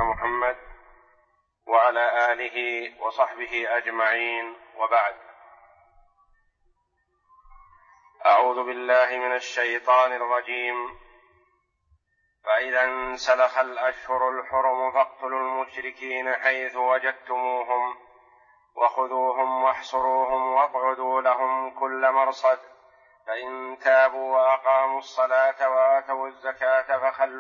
محمد وعلى آله وصحبه أجمعين، وبعد. أعوذ بالله من الشيطان الرجيم. فإذا انسلخ الأشهر الحرم فاقتلوا المشركين حيث وجدتموهم وخذوهم واحصروهم واقعدوا لهم كل مرصد، فإن تابوا وأقاموا الصلاة وآتوا الزكاة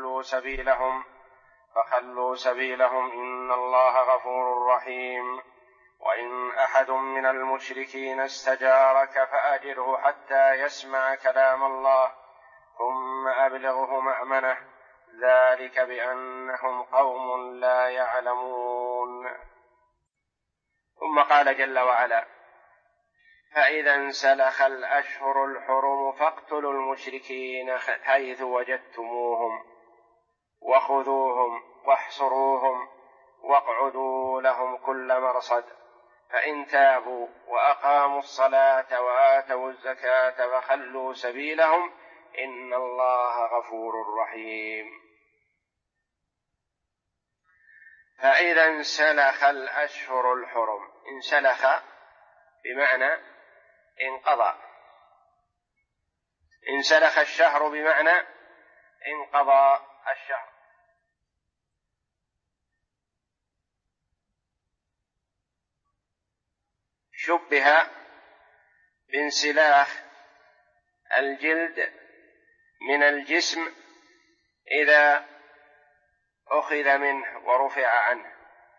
فخلوا سبيلهم إن الله غفور رحيم. وإن أحد من المشركين استجارك فأجره حتى يسمع كلام الله ثم أبلغه مأمنه، ذلك بأنهم قوم لا يعلمون. ثم قال جل وعلا: فإذا انسلخ الأشهر الحرم فاقتلوا المشركين حيث وجدتموهم وخذوهم واحصروهم واقعدوا لهم كل مرصد، فإن تابوا وأقاموا الصلاة وآتوا الزكاة فخلوا سبيلهم إن الله غفور رحيم. فإذا انسلخ الأشهر الحرم، انسلخ بمعنى انقضى، انسلخ الشهر بمعنى انقضى الشهر. شبه بانسلاخ الجلد من الجسم إذا أخذ منه ورفع عنه.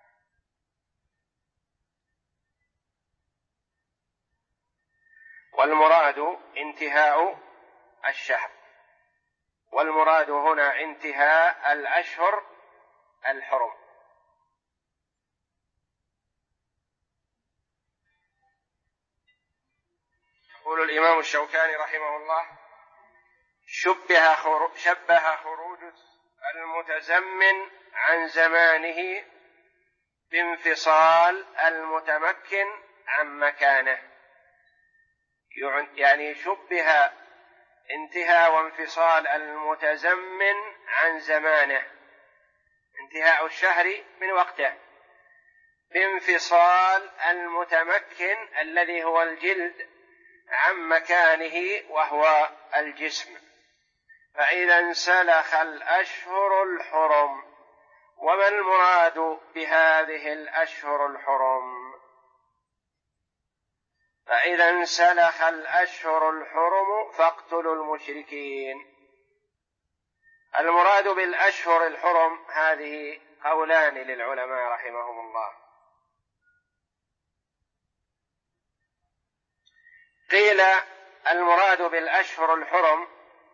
والمراد انتهاء الشهر، والمراد هنا انتهاء الأشهر الحرم. يقول الإمام الشوكاني رحمه الله: شبه خروج المتزمن عن زمانه بانفصال المتمكن عن مكانه، يعني شبه انتهاء وانفصال المتزمن عن زمانه، انتهاء الشهر من وقته، بانفصال المتمكن الذي هو الجلد عن مكانه وهو الجسم. فإذا انسلخ الأشهر الحرم، وما المراد بهذه الأشهر الحرم؟ فإذا انسلخ الأشهر الحرم فاقتلوا المشركين. المراد بالأشهر الحرم هذه قولان للعلماء رحمهم الله. قيل المراد بالأشهر الحرم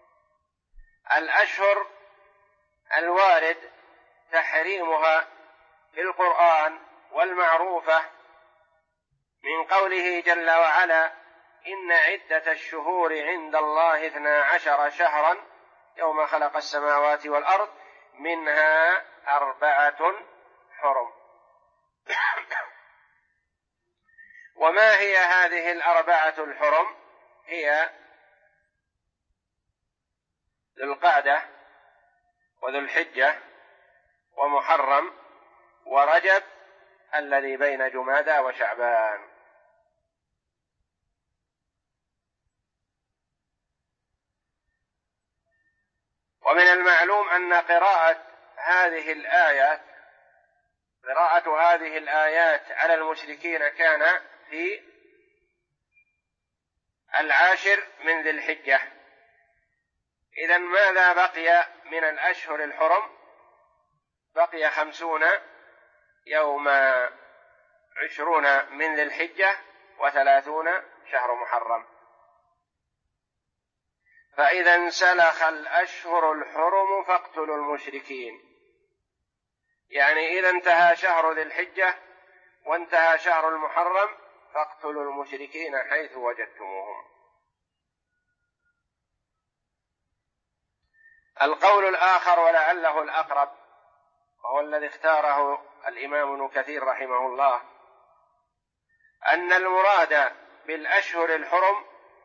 الأشهر الوارد تحريمها في القرآن والمعروفة من قوله جل وعلا: إن عدة الشهور عند الله 12 شهرا يوم خلق السماوات والأرض منها 4 حرم. وما هي هذه 4 الحرم؟ هي ذو القعدة وذو الحجة ومحرم ورجب الذي بين جمادى وشعبان. ومن المعلوم أن قراءة هذه الآيات على المشركين كان في 10 من ذي الحجة. إذن ماذا بقي من الأشهر الحرم؟ بقي 50 يوما، 20 من ذي الحجة و30 شهر محرم. فإذا انسلخ الأشهر الحرم فاقتلوا المشركين، يعني إذا انتهى شهر ذي الحجة وانتهى شهر المحرم فاقتلوا المشركين حيث وجدتموهم. القول الآخر ولعله الأقرب وهو الذي اختاره الإمام ابن كثير رحمه الله، أن المراد بالأشهر الحرم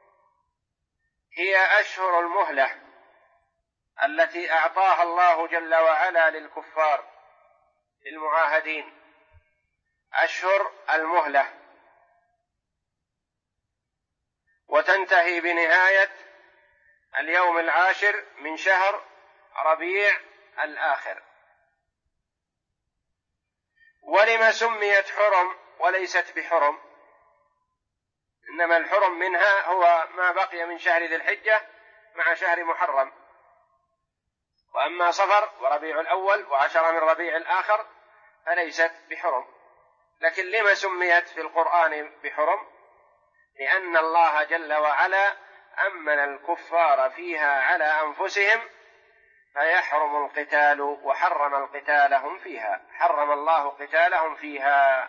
هي أشهر المهلة التي أعطاها الله جل وعلا للكفار للمعاهدين أشهر المهلة، وتنتهي بنهاية اليوم 10 من شهر ربيع الآخر. ولما سميت حرم وليست بحرم؟ إنما الحرم منها هو ما بقي من شهر ذي الحجة مع شهر محرم، وأما صفر وربيع الأول و10 من ربيع الآخر فليست بحرم. لكن لما سميت في القرآن بحرم؟ لأن الله جل وعلا أمن الكفار فيها على أنفسهم فيحرم القتال، وحرم القتال هم فيها، حرم الله قتالهم فيها.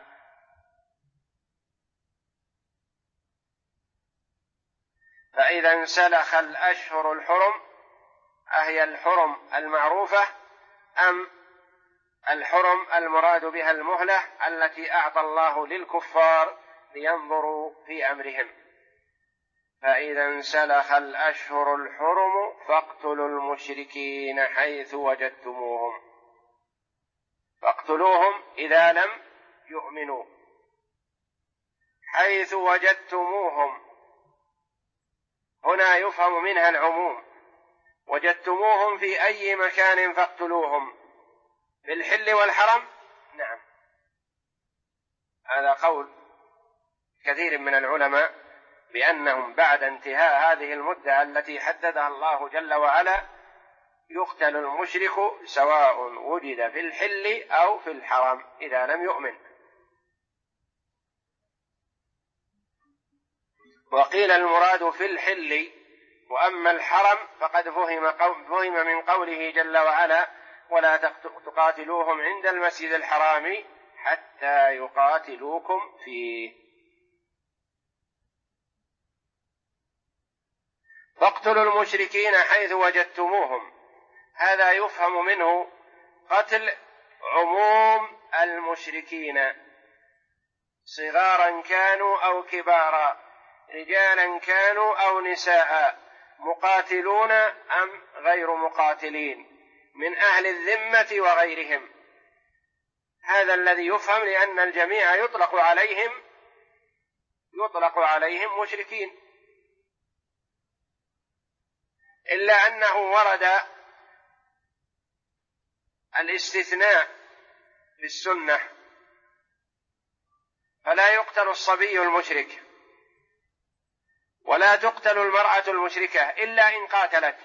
فإذا انسلخ الأشهر الحرم، أهي الحرم المعروفة أم الحرم المراد بها المهلة التي أعطى الله للكفار لينظروا في أمرهم؟ فإذا انسلخ الأشهر الحرم فاقتلوا المشركين حيث وجدتموهم، فاقتلوهم إذا لم يؤمنوا، حيث وجدتموهم هنا يفهم منها العموم، وجدتموهم في أي مكان فاقتلوهم، في الحل والحرم؟ نعم، هذا قول كثير من العلماء بأنهم بعد انتهاء هذه المدة التي حددها الله جل وعلا يقتل المشرك سواء وجد في الحل أو في الحرم إذا لم يؤمن. وقيل المراد في الحل، وأما الحرم فقد فهم من قوله جل وعلا ولا تقاتلوهم عند المسجد الحرام حتى يقاتلوكم فيه. فاقتلوا المشركين حيث وجدتموهم، هذا يفهم منه قتل عموم المشركين صغارا كانوا أو كبارا، رجالا كانوا أو نساء، مقاتلون أم غير مقاتلين، من أهل الذمة وغيرهم. هذا الذي يفهم، لأن الجميع يطلق عليهم مشركين، إلا أنه ورد الاستثناء في السنة، فلا يقتل الصبي المشرك ولا تقتل المرأة المشركة إلا إن قاتلت،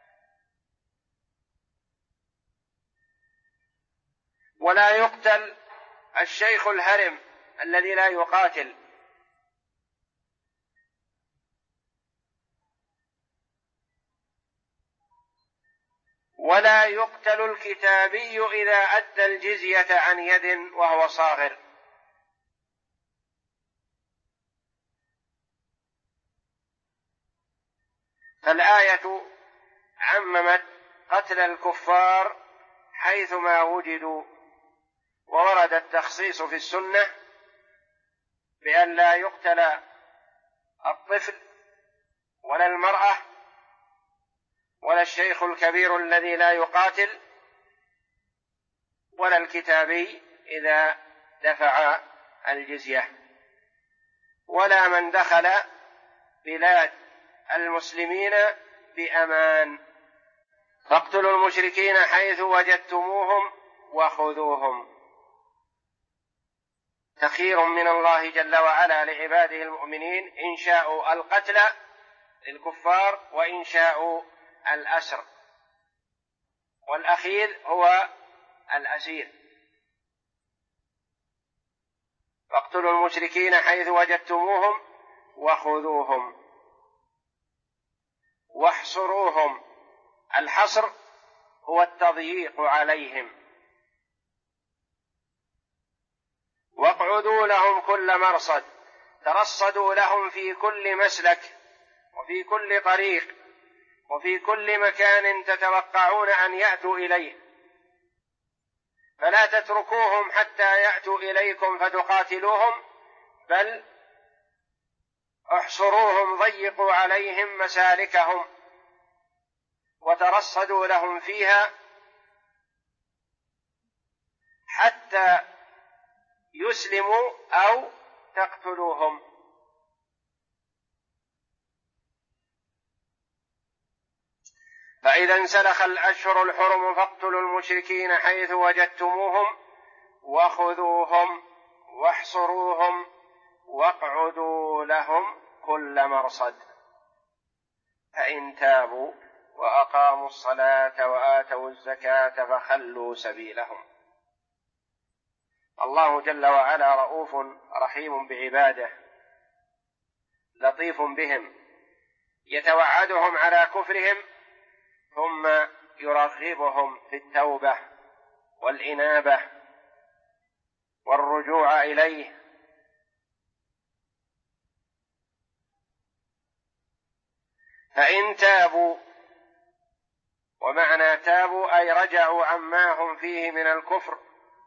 ولا يقتل الشيخ الهرم الذي لا يقاتل، ولا يقتل الكتابي إذا أدى الجزية عن يد وهو صاغر. فالآية عممت قتل الكفار حيثما وجدوا، وورد التخصيص في السنة بأن لا يقتل الطفل ولا المرأة ولا الشيخ الكبير الذي لا يقاتل ولا الكتابي إذا دفع الجزية، ولا من دخل بلاد المسلمين بأمان. فاقتلوا المشركين حيث وجدتموهم وخذوهم. تخير من الله جل وعلا لعباده المؤمنين إن شاءوا القتل للكفار وإن شاءوا الأسر، والأخير هو الأسير. فاقتلوا المشركين حيث وجدتموهم وخذوهم واحصروهم. الحصر هو التضييق عليهم. واقعدوا لهم كل مرصد، ترصدوا لهم في كل مسلك وفي كل طريق وفي كل مكان تتوقعون أن يأتوا إليه، فلا تتركوهم حتى يأتوا إليكم فتقاتلوهم، بل احصروهم، ضيقوا عليهم مسالكهم وترصدوا لهم فيها حتى حتى يسلموا أو تقتلوهم. فإذا انسلخ الأشهر الحرم فاقتلوا المشركين حيث وجدتموهم وخذوهم واحصروهم واقعدوا لهم كل مرصد فإن تابوا وأقاموا الصلاة وآتوا الزكاة فخلوا سبيلهم. الله جل وعلا رؤوف رحيم بعباده لطيف بهم، يتوعدهم على كفرهم ثم يرغبهم في التوبة والإنابة والرجوع إليه. فإن تابوا، ومعنى تابوا أي رجعوا عما هم فيه من الكفر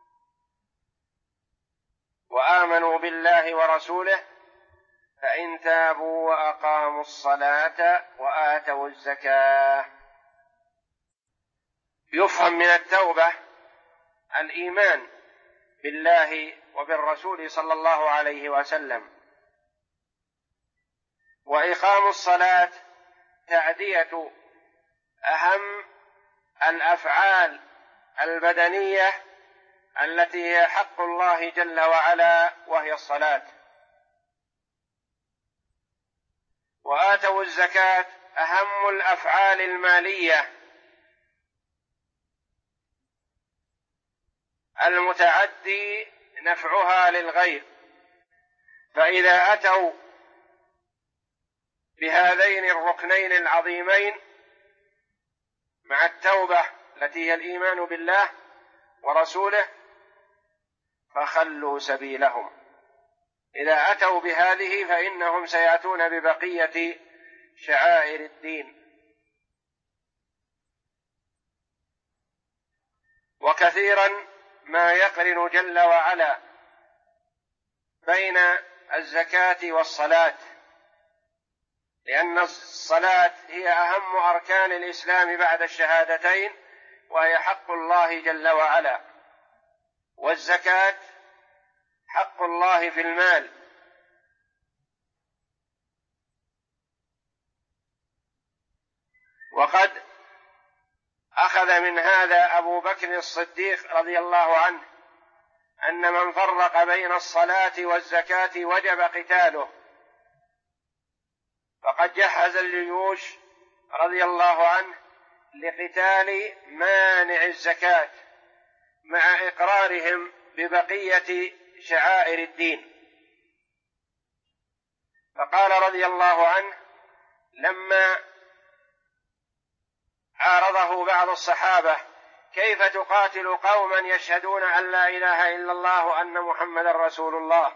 وآمنوا بالله ورسوله، فإن تابوا وأقاموا الصلاة وآتوا الزكاة. يفهم من التوبة الإيمان بالله وبالرسول صلى الله عليه وسلم، وإقام الصلاة تأدية أهم الأفعال البدنية التي هي حق الله جل وعلا وهي الصلاة. وآتوا الزكاة أهم الأفعال المالية المتعدي نفعها للغير. فإذا أتوا بهذين الركنين العظيمين مع التوبة التي هي الإيمان بالله ورسوله فخلوا سبيلهم. إذا أتوا بهذه فإنهم سيأتون ببقية شعائر الدين. وكثيرا ما يقرن جل وعلا بين الزكاة والصلاة، لأن الصلاة هي أهم أركان الإسلام بعد الشهادتين، وهي حق الله جل وعلا، والزكاة حق الله في المال. وقد أخذ من هذا أبو بكر الصديق رضي الله عنه أن من فرق بين الصلاة والزكاة وجب قتاله، فقد جهز الجيوش رضي الله عنه لقتال مانع الزكاة مع إقرارهم ببقية شعائر الدين. فقال رضي الله عنه لما عارضه بعض الصحابة: كيف تقاتل قوما يشهدون أن لا إله إلا الله وأن محمدا رسول الله؟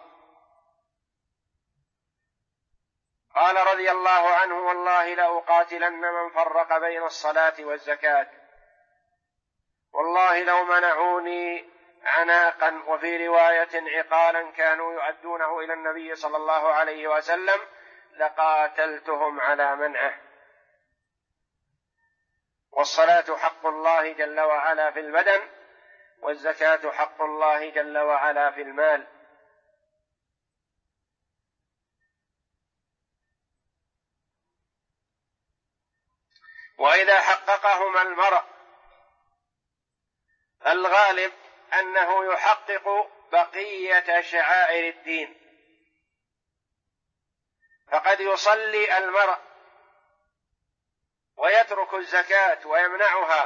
قال رضي الله عنه: والله لأقاتلن من فرق بين الصلاة والزكاة، والله لو منعوني عناقا وفي رواية عقالا كانوا يؤدونه إلى النبي صلى الله عليه وسلم لقاتلتهم على منعه. والصلاة حق الله جل وعلا في البدن، والزكاة حق الله جل وعلا في المال. وإذا حققهما المرء الغالب أنه يحقق بقية شعائر الدين. فقد يصلي المرء ويترك الزكاة ويمنعها،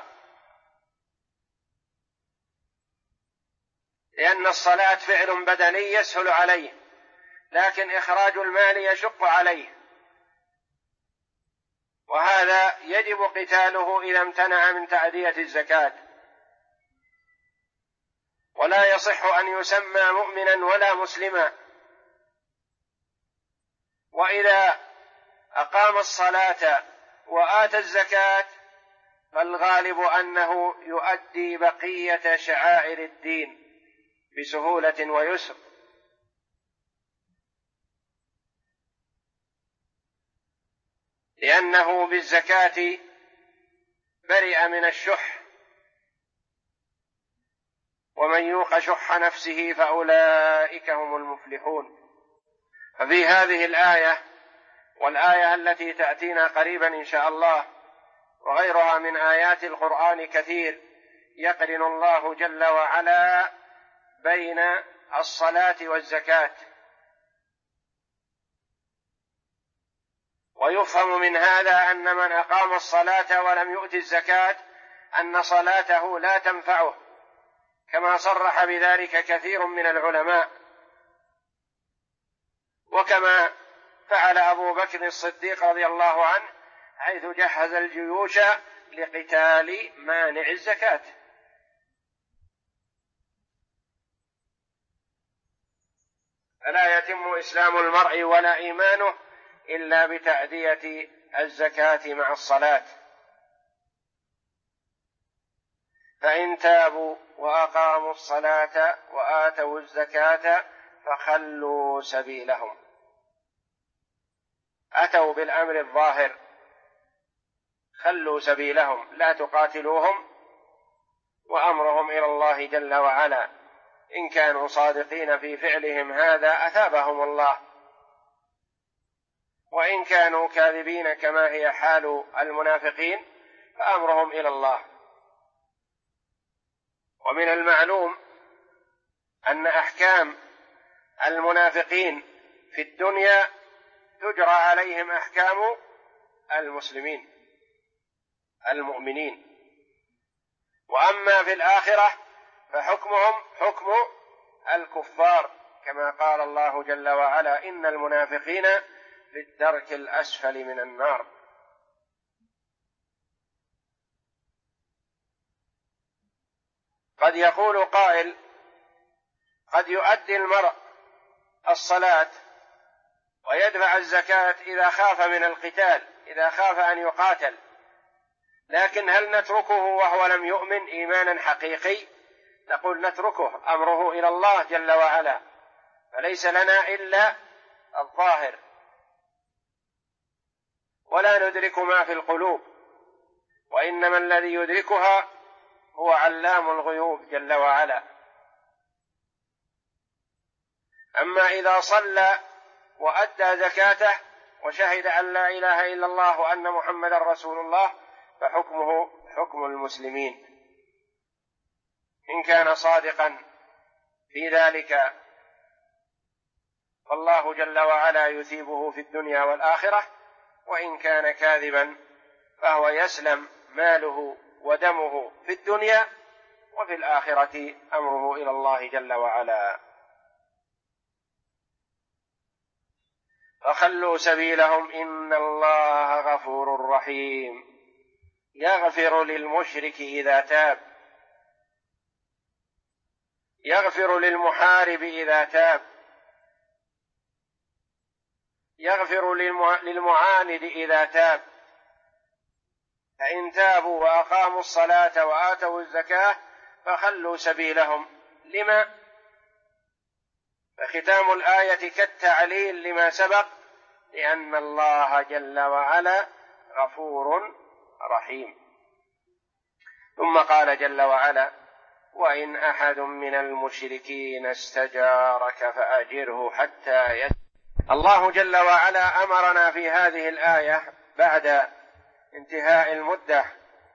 لأن الصلاة فعل بدني يسهل عليه، لكن إخراج المال يشق عليه، وهذا يجب قتاله إذا امتنع من تأدية الزكاة. ولا يصح أن يسمى مؤمنا ولا مسلما. وإذا أقام الصلاة وآتى الزكاة فالغالب أنه يؤدي بقية شعائر الدين بسهولة ويسر، لأنه بالزكاة برئ من الشح، ومن يوق شح نفسه فأولئك هم المفلحون. ففي هذه الآية والآية التي تأتينا قريبا إن شاء الله وغيرها من آيات القرآن كثير يقرن الله جل وعلا بين الصلاة والزكاة. ويفهم من هذا أن من أقام الصلاة ولم يؤت الزكاة أن صلاته لا تنفعه، كما صرح بذلك كثير من العلماء، وكما فعل أبو بكر الصديق رضي الله عنه حيث جهز الجيوش لقتال مانع الزكاة. فلا يتم إسلام المرء ولا إيمانه إلا بتأدية الزكاة مع الصلاة. فإن تابوا وأقاموا الصلاة وآتوا الزكاة فخلوا سبيلهم. أتوا بالأمر الظاهر، خلوا سبيلهم، لا تقاتلوهم، وأمرهم إلى الله جل وعلا. إن كانوا صادقين في فعلهم هذا أثابهم الله، وإن كانوا كاذبين كما هي حال المنافقين فأمرهم إلى الله. ومن المعلوم أن أحكام المنافقين في الدنيا تجرى عليهم أحكام المسلمين المؤمنين، وأما في الآخرة فحكمهم حكم الكفار، كما قال الله جل وعلا: إن المنافقين في الدرك الأسفل من النار. قد يقول قائل: قد يؤدي المرء الصلاة ويدفع الزكاة إذا خاف من القتال، إذا خاف أن يقاتل، لكن هل نتركه وهو لم يؤمن إيمانا حقيقي؟ نقول نتركه، أمره إلى الله جل وعلا، فليس لنا إلا الظاهر، ولا ندرك ما في القلوب، وإنما الذي يدركها هو علام الغيوب جل وعلا. أما إذا صلى وأدى زكاته وشهد أن لا إله إلا الله وأن محمدا رسول الله فحكمه حكم المسلمين، إن كان صادقا في ذلك فالله جل وعلا يثيبه في الدنيا والآخرة، وإن كان كاذبا فهو يسلم ماله ودمه في الدنيا، وفي الآخرة أمره إلى الله جل وعلا. فخلوا سبيلهم إن الله غفور رحيم، يغفر للمشرك إذا تاب، يغفر للمحارب إذا تاب، يغفر للمعاند إذا تاب. فإن تابوا وأقاموا الصلاة وآتوا الزكاة فخلوا سبيلهم. لما؟ فختام الآية كالتعليل لما سبق، لأن الله جل وعلا غفور رحيم. ثم قال جل وعلا: وإن أحد من المشركين استجارك فأجره حتى يسمع. الله جل وعلا أمرنا في هذه الآية بعد انتهاء المدة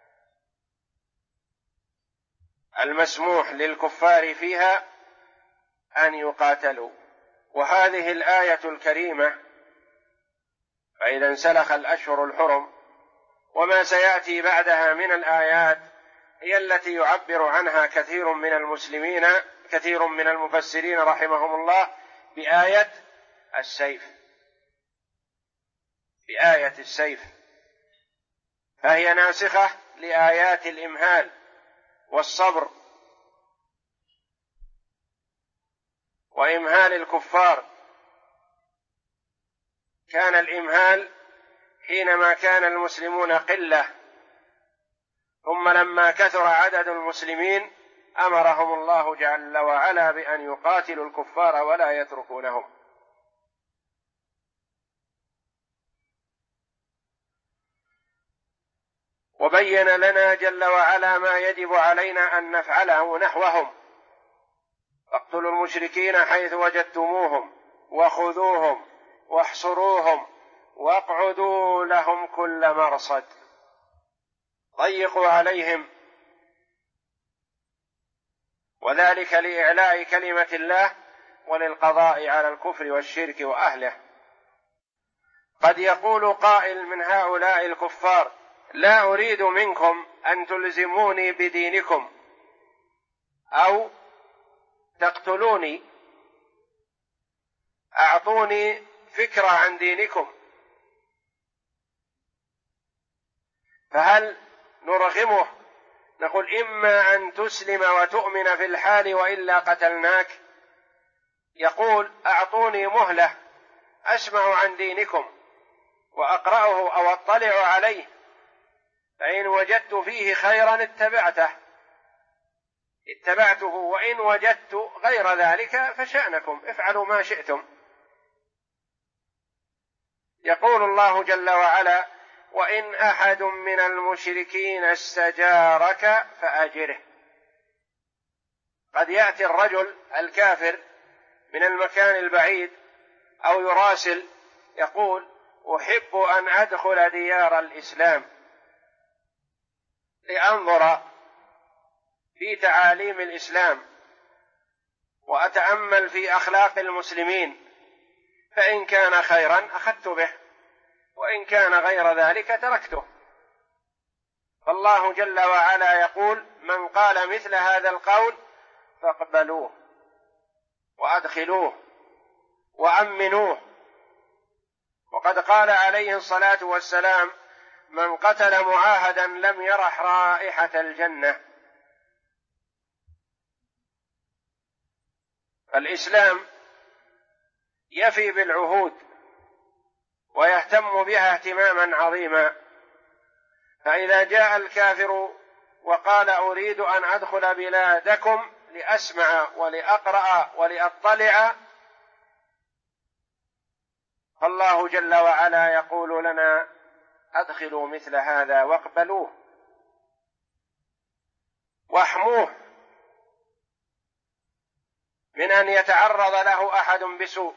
المسموح للكفار فيها أن يقاتلوا. وهذه الآية الكريمة فإذا انسلخ الأشهر الحرم وما سيأتي بعدها من الآيات هي التي يعبر عنها كثير من المسلمين، كثير من المفسرين رحمهم الله، بآية السيف، بآية السيف، فهي ناسخة لآيات الإمهال والصبر وإمهال الكفار. كان الإمهال حينما كان المسلمون قلة، ثم لما كثر عدد المسلمين أمرهم الله جل وعلا بأن يقاتلوا الكفار ولا يتركونهم. وبين لنا جل وعلا ما يجب علينا أن نفعله نحوهم اقتلوا المشركين حيث وجدتموهم وخذوهم واحصروهم واقعدوا لهم كل مرصد، ضيقوا عليهم، وذلك لإعلاء كلمة الله وللقضاء على الكفر والشرك وأهله. قد يقول قائل من هؤلاء الكفار: لا أريد منكم أن تلزموني بدينكم أو تقتلوني، أعطوني فكرة عن دينكم. فهل نرغمه نقول إما أن تسلم وتؤمن في الحال وإلا قتلناك؟ يقول: أعطوني مهلة أسمع عن دينكم وأقرأه أو أطلع عليه، فإن وجدت فيه خيرا اتبعته، وإن وجدت غير ذلك فشأنكم، افعلوا ما شئتم. يقول الله جل وعلا: وإن أحد من المشركين استجارك فأجره. قد يأتي الرجل الكافر من المكان البعيد أو يراسل يقول: أحب أن أدخل ديار الإسلام لأنظر في تعاليم الإسلام وأتأمل في أخلاق المسلمين، فإن كان خيرا أخذت به، وإن كان غير ذلك تركته. فالله جل وعلا يقول: من قال مثل هذا القول فاقبلوه وأدخلوه وأمنوه. وقد قال عليه الصلاة والسلام: من قتل معاهدا لم يرح رائحة الجنة. الإسلام يفي بالعهود ويهتم بها اهتماما عظيما، فإذا جاء الكافر وقال: أريد أن أدخل بلادكم لأسمع ولأقرأ ولأطلع، فالله جل وعلا يقول لنا: أدخلوا مثل هذا واقبلوه واحموه من أن يتعرض له أحد بسوء،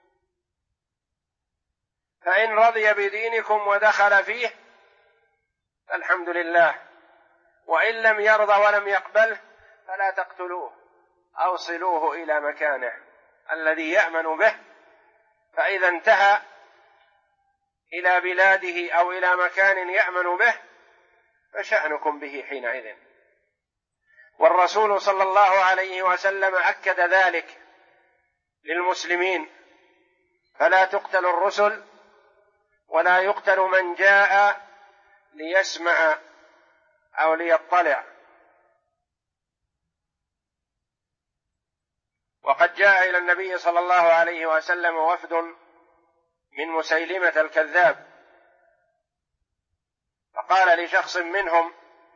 فإن رضي بدينكم ودخل فيه فالحمد لله، وإن لم يرضى ولم يقبله فلا تقتلوه، أوصلوه إلى مكانه الذي يأمن به، فإذا انتهى إلى بلاده أو إلى مكان يأمن به فشأنكم به حينئذ. والرسول صلى الله عليه وسلم أكد ذلك للمسلمين: فلا تقتل الرسل ولا يقتل من جاء ليسمع أو ليطلع. وقد جاء إلى النبي صلى الله عليه وسلم وفد من مسيلمة الكذاب، فقال لشخص منهم: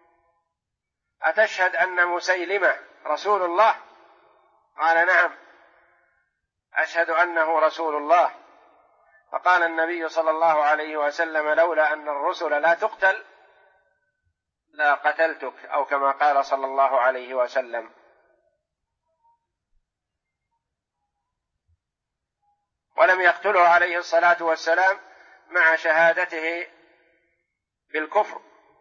أتشهد أن مسيلمة رسول الله؟ قال: نعم أشهد أنه رسول الله. فقال النبي صلى الله عليه وسلم: لولا أن الرسل لا تقتل لا قتلتك، أو كما قال صلى الله عليه وسلم. ولم يقتله عليه الصلاة والسلام مع شهادته بالكفر.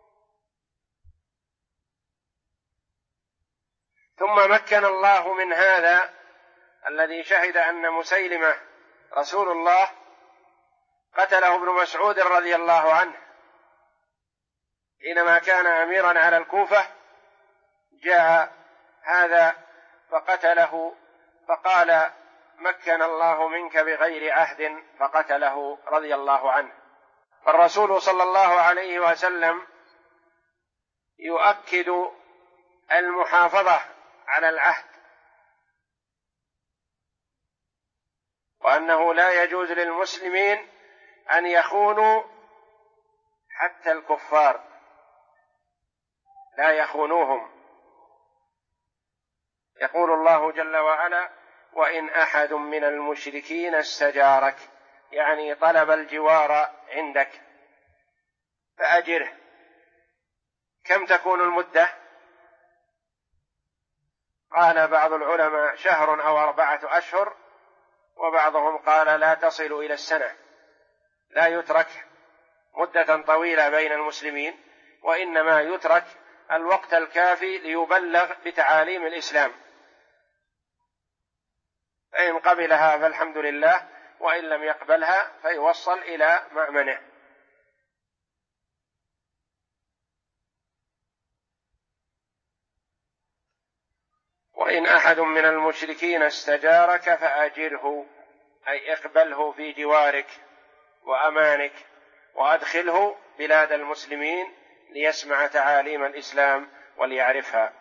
ثم مكن الله من هذا الذي شهد أن مسيلمة رسول الله، قتله ابن مسعود رضي الله عنه حينما كان أميرا على الكوفة، جاء هذا فقتله، فقال: مكن الله منك بغير عهد، فقتله رضي الله عنه. فالرسول صلى الله عليه وسلم يؤكد المحافظة على العهد، وأنه لا يجوز للمسلمين أن يخونوا حتى الكفار، لا يخونوهم. يقول الله جل وعلا: وإن أحد من المشركين استجارك، يعني طلب الجوار عندك، فأجره. كم تكون المدة؟ قال بعض العلماء شهر أو 4 أشهر، وبعضهم قال لا تصل إلى السنة، لا يترك مدة طويلة بين المسلمين، وإنما يترك الوقت الكافي ليبلغ بتعاليم الإسلام، فإن قبلها فالحمد لله، وإن لم يقبلها فيوصل إلى مأمنه. وإن أحد من المشركين استجارك فأجره، أي اقبله في جوارك وأمانك، وأدخله بلاد المسلمين ليسمع تعاليم الإسلام وليعرفها،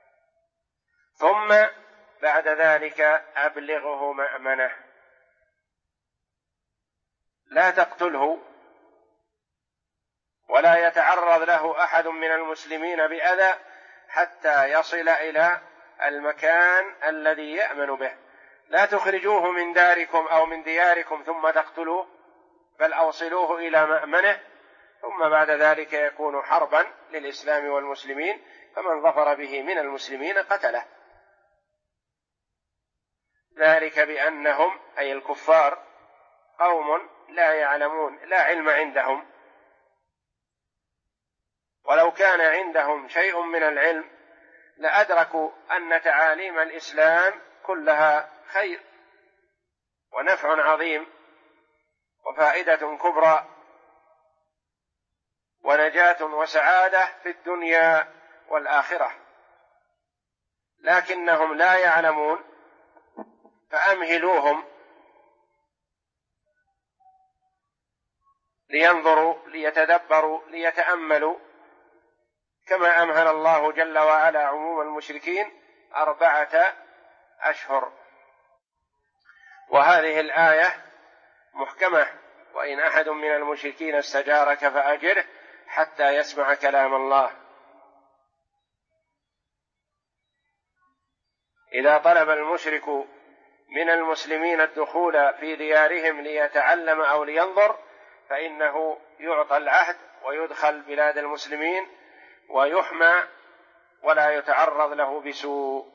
ثم بعد ذلك أبلغه مأمنه. لا تقتله ولا يتعرض له أحد من المسلمين بأذى حتى يصل إلى المكان الذي يأمن به. لا تخرجوه من داركم أو من دياركم ثم تقتلوه، بل أوصلوه إلى مأمنه، ثم بعد ذلك يكون حربا للإسلام والمسلمين، فمن ظفر به من المسلمين قتله. ذلك بأنهم أي الكفار قوم لا يعلمون، لا علم عندهم، ولو كان عندهم شيء من العلم لأدركوا أن تعاليم الإسلام كلها خير ونفع عظيم وفائدة كبرى ونجاة وسعادة في الدنيا والآخرة، لكنهم لا يعلمون، فأمهلوهم لينظروا ليتدبروا ليتأملوا، كما أمهل الله جل وعلا عموم المشركين 4 أشهر. وهذه الآية محكمة: وإن أحد من المشركين استجارك فأجره حتى يسمع كلام الله. إذا طلب المشرك من المسلمين الدخول في ديارهم ليتعلم أو لينظر، فإنه يعطى العهد ويدخل بلاد المسلمين ويحمى ولا يتعرض له بسوء.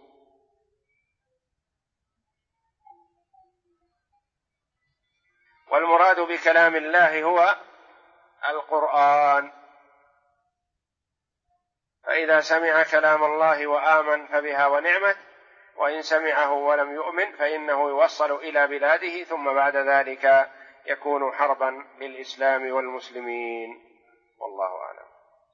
والمراد بكلام الله هو القرآن، فإذا سمع كلام الله وآمن فبها ونعمت، وإن سمعه ولم يؤمن فإنه يوصل إلى بلاده، ثم بعد ذلك يكون حربا للإسلام والمسلمين. والله أعلم.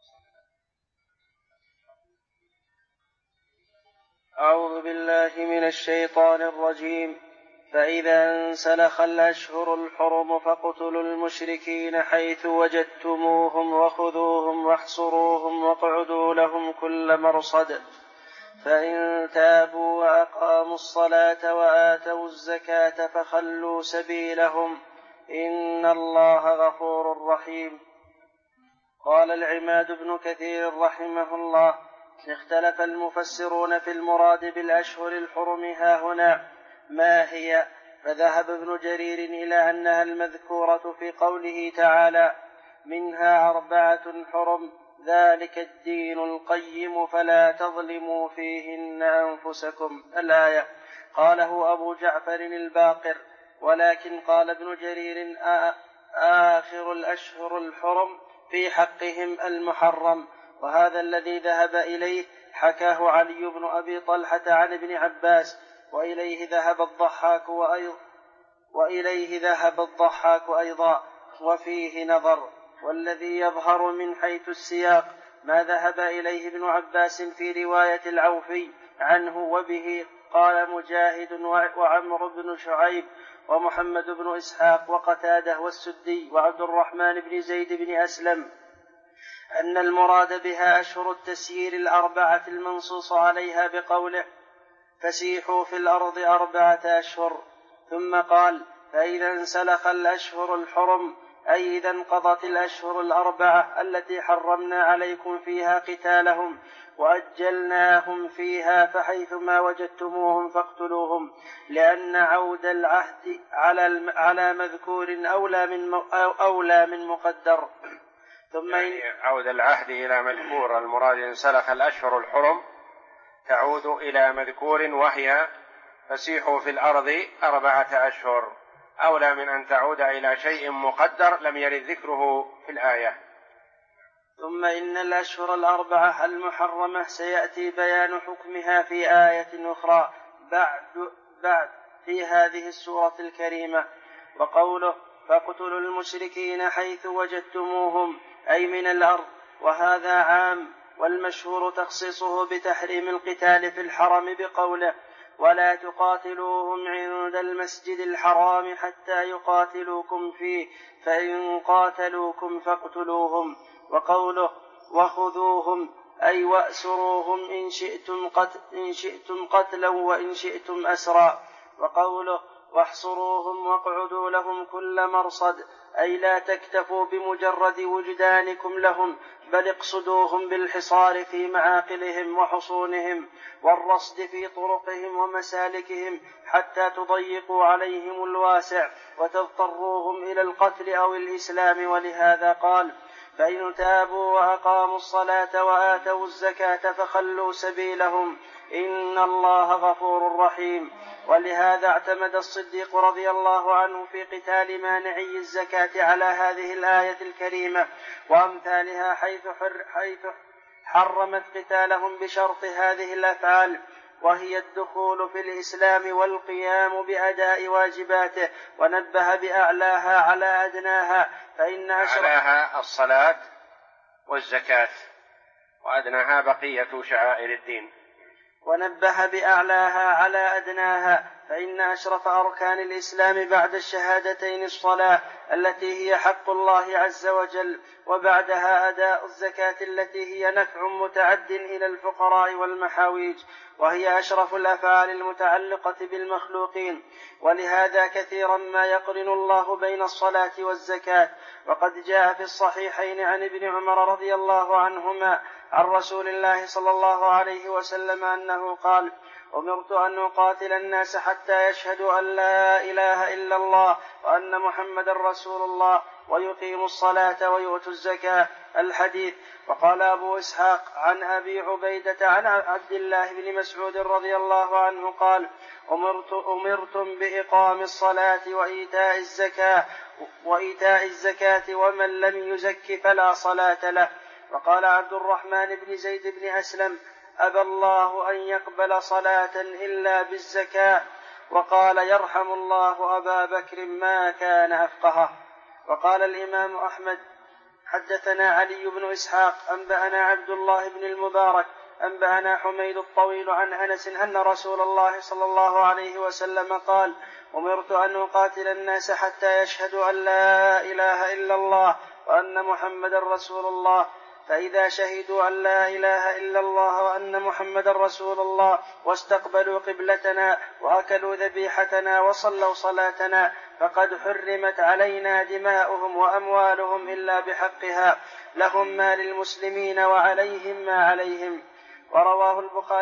أعوذ بالله من الشيطان الرجيم. فإذا انسلخ الأشهر الحرم فاقتلوا المشركين حيث وجدتموهم وخذوهم واحصروهم واقعدوا لهم كل مرصد، فإن تابوا وأقاموا الصلاة وآتوا الزكاة فخلوا سبيلهم، إن الله غفور رحيم. قال العماد بن كثير رحمه الله: اختلف المفسرون في المراد بالأشهر الحرم هاهنا ما هي، فذهب ابن جرير إلى أنها المذكورة في قوله تعالى: منها 4 حرم ذلك الدين القيم فلا تظلموا فيهن أنفسكم، الآية. قاله أبو جعفر الباقر، ولكن قال ابن جرير: آخر الأشهر الحرم في حقهم المحرم، وهذا الذي ذهب إليه حكاه علي بن أبي طلحة عن ابن عباس، وإليه ذهب الضحاك أيضا، وفيه نظر. والذي يظهر من حيث السياق ما ذهب إليه ابن عباس في رواية العوفي عنه، وبه قال مجاهد وعمر بن شعيب ومحمد بن إسحاق وقتاده والسدي وعبد الرحمن بن زيد بن أسلم، أن المراد بها أشهر التسيير 4 المنصوص عليها بقوله: فسيحوا في الأرض 4 أشهر. ثم قال: فإذا انسلخ الأشهر الحرم، أي إذا انقضت الأشهر 4 التي حرمنا عليكم فيها قتالهم وأجلناهم فيها، فحيثما وجدتموهم فاقتلوهم، لأن عود العهد على مذكور أولى من مقدر. ثم يعني عود العهد إلى مذكور، المراد انسلخ الأشهر الحرم تعود إلى مذكور وهي فسيحوا في الأرض 4 أشهر، أولى من أن تعود إلى شيء مقدر لم يرد ذكره في الآية. ثم إن الأشهر 4 المحرمة سيأتي بيان حكمها في آية أخرى بعد في هذه السورة الكريمة. وقوله فاقتلوا المشركين حيث وجدتموهم أي من الأرض، وهذا عام، والمشهور تخصيصه بتحريم القتال في الحرم بقوله ولا تقاتلوهم عند المسجد الحرام حتى يقاتلوكم فيه فإن قاتلوكم فاقتلوهم. وقوله وخذوهم أي وأسروهم إن شئتم قتلا وإن شئتم أسرا. وقوله واحصروهم واقعدوا لهم كل مرصد أي لا تكتفوا بمجرد وجدانكم لهم، بل اقصدوهم بالحصار في معاقلهم وحصونهم والرصد في طرقهم ومسالكهم حتى تضيقوا عليهم الواسع وتضطروهم إلى القتل أو الإسلام. ولهذا قال فإن تابوا وأقاموا الصلاة وآتوا الزكاة فخلوا سبيلهم إن الله غفور رحيم. ولهذا اعتمد الصديق رضي الله عنه في قتال مانعي الزكاة على هذه الآية الكريمة وأمثالها، حيث حرمت قتالهم بشرط هذه الأفعال، وهي الدخول في الإسلام والقيام بأداء واجباته، ونبه بأعلاها على أدناها، فإن أعلاها الصلاة والزكاة وأدناها بقية شعائر الدين. ونبه بأعلاها على أدناها، فإن أشرف أركان الإسلام بعد الشهادتين الصلاة التي هي حق الله عز وجل، وبعدها أداء الزكاة التي هي نفع متعد إلى الفقراء والمحاويج، وهي أشرف الأفعال المتعلقة بالمخلوقين. ولهذا كثيرا ما يقرن الله بين الصلاة والزكاة. وقد جاء في الصحيحين عن ابن عمر رضي الله عنهما عن رسول الله صلى الله عليه وسلم أنه قال أمرت أن أقاتل الناس حتى يشهدوا أن لا إله إلا الله وأن محمد رسول الله ويقيموا الصلاة ويؤتوا الزكاة. الحديث. وقال أبو إسحاق عن أبي عبيدة عن عبد الله بن مسعود رضي الله عنه قال أمرتم بإقام الصلاة وإيتاء الزكاة ومن لم يزك فلا صلاة له. وقال عبد الرحمن بن زيد بن أسلم أبى الله أن يقبل صلاة إلا بالزكاة. وقال يرحم الله أبا بكر ما كان أفقهه. وقال الإمام أحمد حدثنا علي بن إسحاق أنبأنا عبد الله بن المبارك أنبأنا حميد الطويل عن أنس أن رسول الله صلى الله عليه وسلم قال أمرت أن أقاتل الناس حتى يشهدوا أن لا إله إلا الله وأن محمد رسول الله، فإذا شهدوا أن لا إله إلا الله وأن محمد رسول الله واستقبلوا قبلتنا وأكلوا ذبيحتنا وصلوا صلاتنا فقد حرمت علينا دماؤهم وأموالهم إلا بحقها، لهم ما للمسلمين وعليهم ما عليهم. ورواه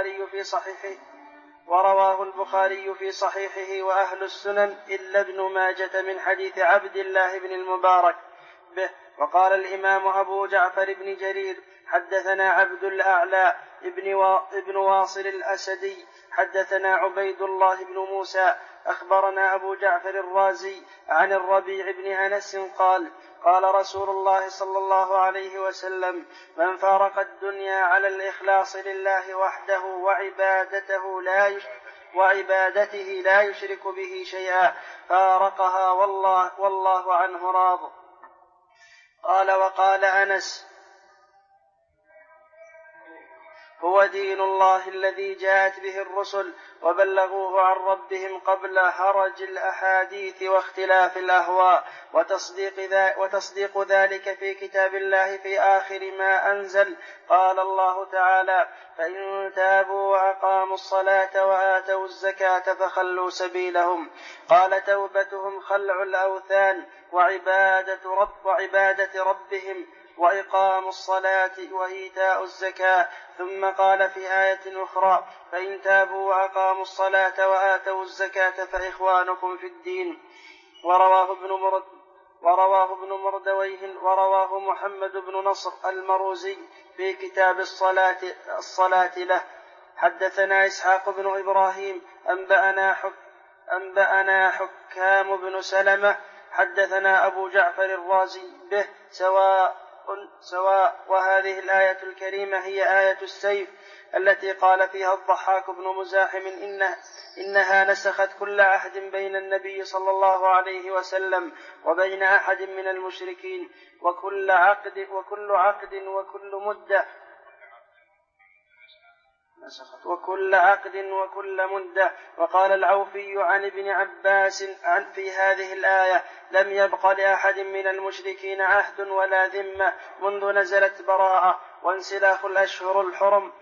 البخاري في صحيحه وأهل السنن إلا ابن ماجة من حديث عبد الله بن المبارك به. وقال الإمام أبو جعفر بن جرير حدثنا عبد الأعلى ابن واصل الأسدي حدثنا عبيد الله بن موسى أخبرنا أبو جعفر الرازي عن الربيع بن أنس قال رسول الله صلى الله عليه وسلم من فارق الدنيا على الإخلاص لله وحده وعبادته لا يشرك به شيئا فارقها والله عنه راض. قال وقال أنس هو دين الله الذي جاءت به الرسل وبلغوه عن ربهم قبل هرج الأحاديث واختلاف الأهواء وتصديق ذلك في كتاب الله في آخر ما أنزل. قال الله تعالى فإن تابوا وأقاموا الصلاة وآتوا الزكاة فخلوا سبيلهم. قال توبتهم خلع الأوثان وعبادة ربهم وإقام الصلاة وإيتاء الزكاة. ثم قال في آية أخرى فإن تابوا وأقاموا الصلاة وآتوا الزكاة فإخوانكم في الدين. ورواه ابن مردويه ورواه محمد بن نصر المروزي في كتاب الصلاة له حدثنا إسحاق بن إبراهيم أنبأنا حكام بن سلمة حدثنا أبو جعفر الرازي به سواء. وهذه الآية الكريمة هي آية السيف التي قال فيها الضحاك بن مزاحم إنها نسخت كل عهد بين النبي صلى الله عليه وسلم وبين أحد من المشركين وكل عقد وكل مدة. وقال العوفي عن ابن عباس في هذه الآية لم يبق لأحد من المشركين عهد ولا ذمة منذ نزلت براءة وانسلاخ الأشهر الحرم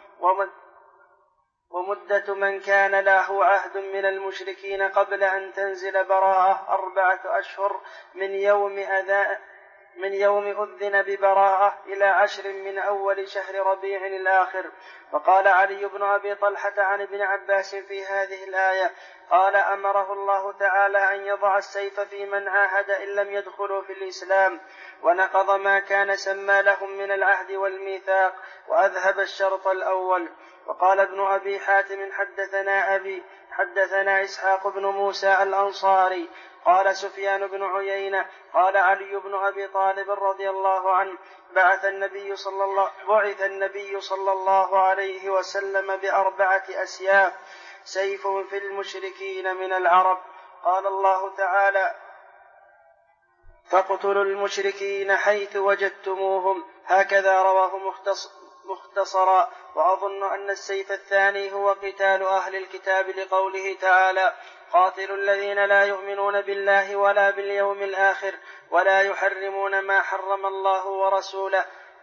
ومدة من كان له عهد من المشركين قبل أن تنزل براءة 4 أشهر من يوم أذن ببراءة إلى 10 من أول شهر ربيع الآخر. وقال علي بن أبي طلحة عن ابن عباس في هذه الآية قال أمره الله تعالى أن يضع السيف في من عاهد إن لم يدخلوا في الإسلام ونقض ما كان سمى لهم من العهد والميثاق وأذهب الشرط الأول. وقال ابن أبي حاتم حدثنا إسحاق بن موسى الأنصاري قال سفيان بن عيينة قال علي بن أبي طالب رضي الله عنه بعث النبي صلى الله عليه وسلم ب4 أسياف سيف في المشركين من العرب. قال الله تعالى فاقتلوا المشركين حيث وجدتموهم. هكذا رواه مختصرا. وأظن أن السيف الثاني هو قتال أهل الكتاب لقوله تعالى قاتلوا الذين لا يؤمنون بالله ولا باليوم الآخر ولا يحرمون ما حرم الله ورسوله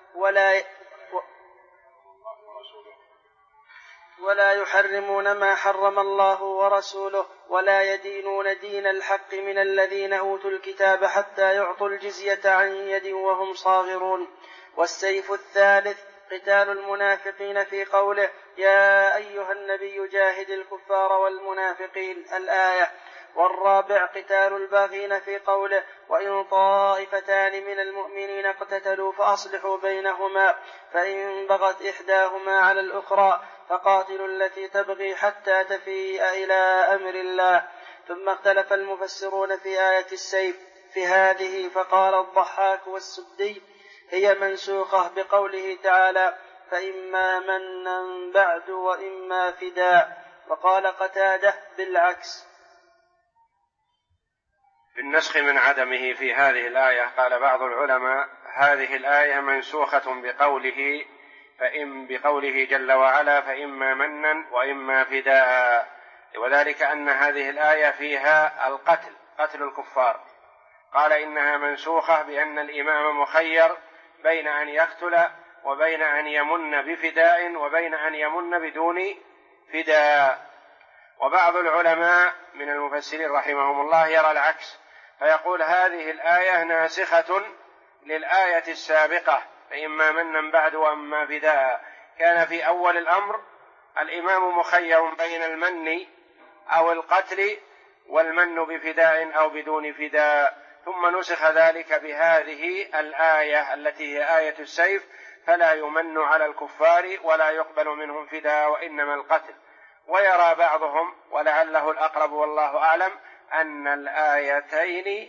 ولا يدينون دين الحق من الذين أوتوا الكتاب حتى يعطوا الجزية عن يد وهم صاغرون. والسيف الثالث قتال المنافقين في قوله يا أيها النبي جاهد الكفار والمنافقين الآية. والرابع قتال الباغين في قوله وإن طائفتان من المؤمنين اقتتلوا فأصلحوا بينهما فإن بغت إحداهما على الأخرى فقاتلوا التي تبغي حتى تفيء إلى أمر الله. ثم اختلف المفسرون في آية السيف في هذه فقال الضحاك والسدي هي منسوخة بقوله تعالى فإما منا بعد وإما فداء. وقال قتادة بالعكس. بالنسخ من عدمه في هذه الآية قال بعض العلماء هذه الآية منسوخة بقوله جل وعلا فإما منا وإما فداء، وذلك أن هذه الآية فيها قتل الكفار. قال إنها منسوخة بأن الإمام مخير بين أن يقتل وبين أن يمن بفداء وبين أن يمن بدون فداء. وبعض العلماء من المفسرين رحمهم الله يرى العكس فيقول هذه الآية ناسخة للآية السابقة فإما منا بعد وأما فداء. كان في أول الأمر الإمام مخير بين المن أو القتل والمن بفداء أو بدون فداء، ثم نسخ ذلك بهذه الآية التي هي آية السيف فلا يمن على الكفار ولا يقبل منهم فداء وإنما القتل. ويرى بعضهم ولعله الأقرب والله أعلم أن الآيتين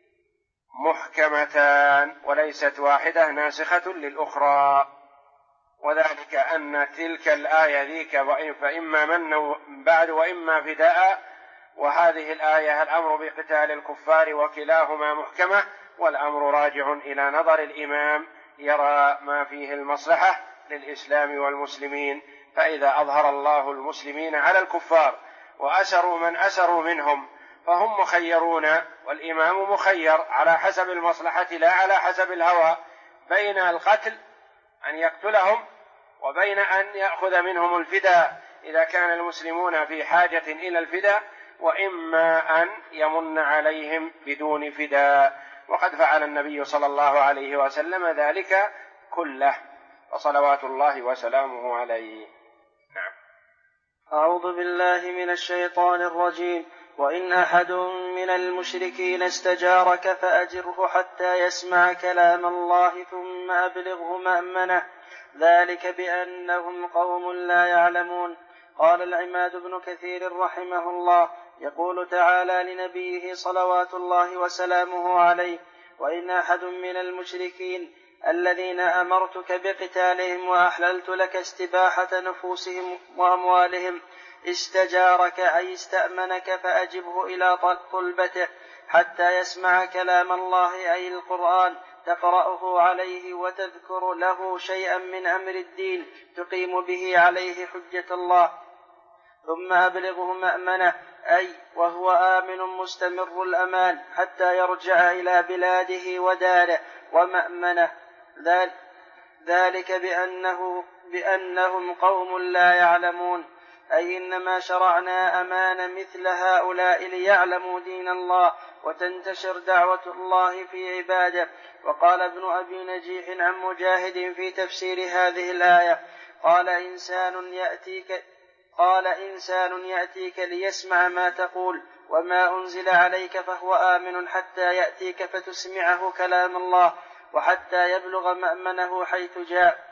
محكمتان وليست واحدة ناسخة للأخرى، وذلك أن تلك الآية ذيك فإما من بعد وإما فداء، وهذه الآية الأمر بقتال الكفار وكلاهما محكمة، والأمر راجع إلى نظر الإمام يرى ما فيه المصلحة للإسلام والمسلمين. فإذا أظهر الله المسلمين على الكفار وأسروا من أسروا منهم فهم مخيرون، والإمام مخير على حسب المصلحة لا على حسب الهوى بين القتل أن يقتلهم وبين أن يأخذ منهم الفداء إذا كان المسلمون في حاجة إلى الفداء، وإما أن يمن عليهم بدون فداء. وقد فعل النبي صلى الله عليه وسلم ذلك كله وصلوات الله وسلامه عليه. نعم. أعوذ بالله من الشيطان الرجيم. وإن أحد من المشركين استجارك فأجره حتى يسمع كلام الله ثم أبلغه مأمنه ذلك بأنهم قوم لا يعلمون. قال العماد بن كثير رحمه الله: يقول تعالى لنبيه صلوات الله وسلامه عليه: وإن أحد من المشركين الذين أمرتك بقتالهم وأحللت لك استباحة نفوسهم وأموالهم استجارك أي استأمنك فأجبه إلى طلبته حتى يسمع كلام الله أي القرآن تقرأه عليه وتذكر له شيئا من أمر الدين تقيم به عليه حجة الله، ثم أبلغه مأمنه أي وهو آمن مستمر الأمان حتى يرجع إلى بلاده وداره، ومأمنه ذلك بأنهم قوم لا يعلمون، أي إنما شرعنا أمان مثل هؤلاء ليعلموا دين الله وتنتشر دعوة الله في عباده. وقال ابن أبي نجيح عن مجاهد في تفسير هذه الآية: قال إنسان يأتيك ليسمع ما تقول وما أنزل عليك فهو آمن حتى يأتيك فتسمعه كلام الله وحتى يبلغ مأمنه حيث جاء.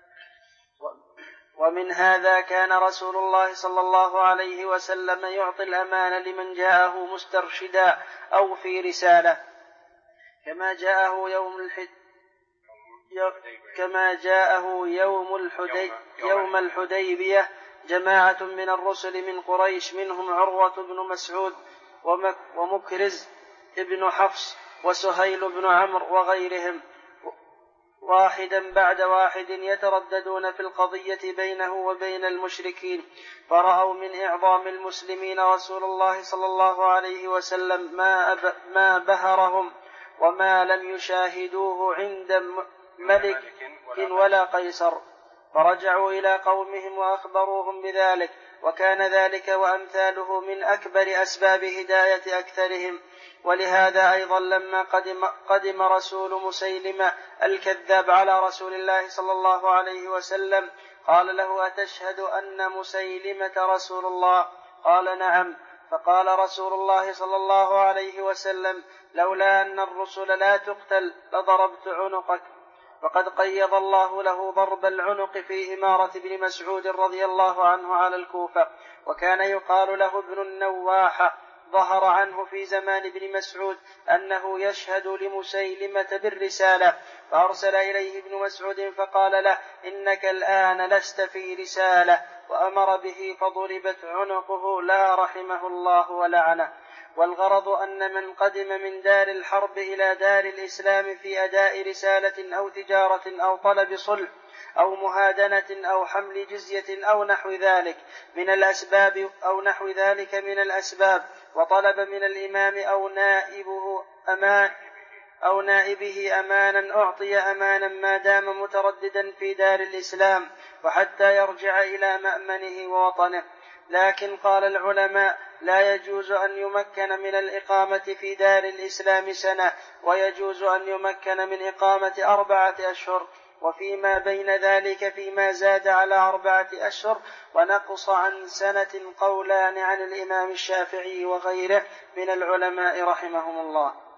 ومن هذا كان رسول الله صلى الله عليه وسلم يعطي الأمان لمن جاءه مسترشدا أو في رسالة، كما جاءه يوم الحديبية جماعة من الرسل من قريش منهم عروة بن مسعود ومكرز ابن حفص وسهيل بن عمرو وغيرهم، واحدا بعد واحد يترددون في القضية بينه وبين المشركين، فرأوا من إعظام المسلمين رسول الله صلى الله عليه وسلم ما بهرهم وما لم يشاهدوه عند ملك ولا قيصر، فرجعوا إلى قومهم وأخبروهم بذلك، وكان ذلك وأمثاله من أكبر أسباب هداية أكثرهم. ولهذا أيضا لما قدم رسول مسيلمة الكذاب على رسول الله صلى الله عليه وسلم قال له: أتشهد أن مسيلمة رسول الله؟ قال: نعم. فقال رسول الله صلى الله عليه وسلم: لولا أن الرسل لا تقتل لضربت عنقك. وقد قيض الله له ضرب العنق في إمارة ابن مسعود رضي الله عنه على الكوفة، وكان يقال له ابن النواحة. ظهر عنه في زمان ابن مسعود أنه يشهد لمسيلمة بالرسالة، فأرسل إليه ابن مسعود فقال له: إنك الآن لست في رسالة، وأمر به فضربت عنقه لا رحمه الله ولعنه. والغرض أن من قدم من دار الحرب إلى دار الإسلام في أداء رسالة أو تجارة أو طلب صلح أو مهادنة أو حمل جزية أو نحو ذلك من الأسباب وطلب من الإمام أو نائبه أمانا أعطي أمانا ما دام مترددا في دار الإسلام وحتى يرجع إلى مأمنه ووطنه. لكن قال العلماء: لا يجوز أن يمكن من الإقامة في دار الإسلام سنة، ويجوز أن يمكن من إقامة 4 أشهر، وفيما بين ذلك فيما زاد على 4 أشهر ونقص عن سنة قولان عن الإمام الشافعي وغيره من العلماء رحمهم الله.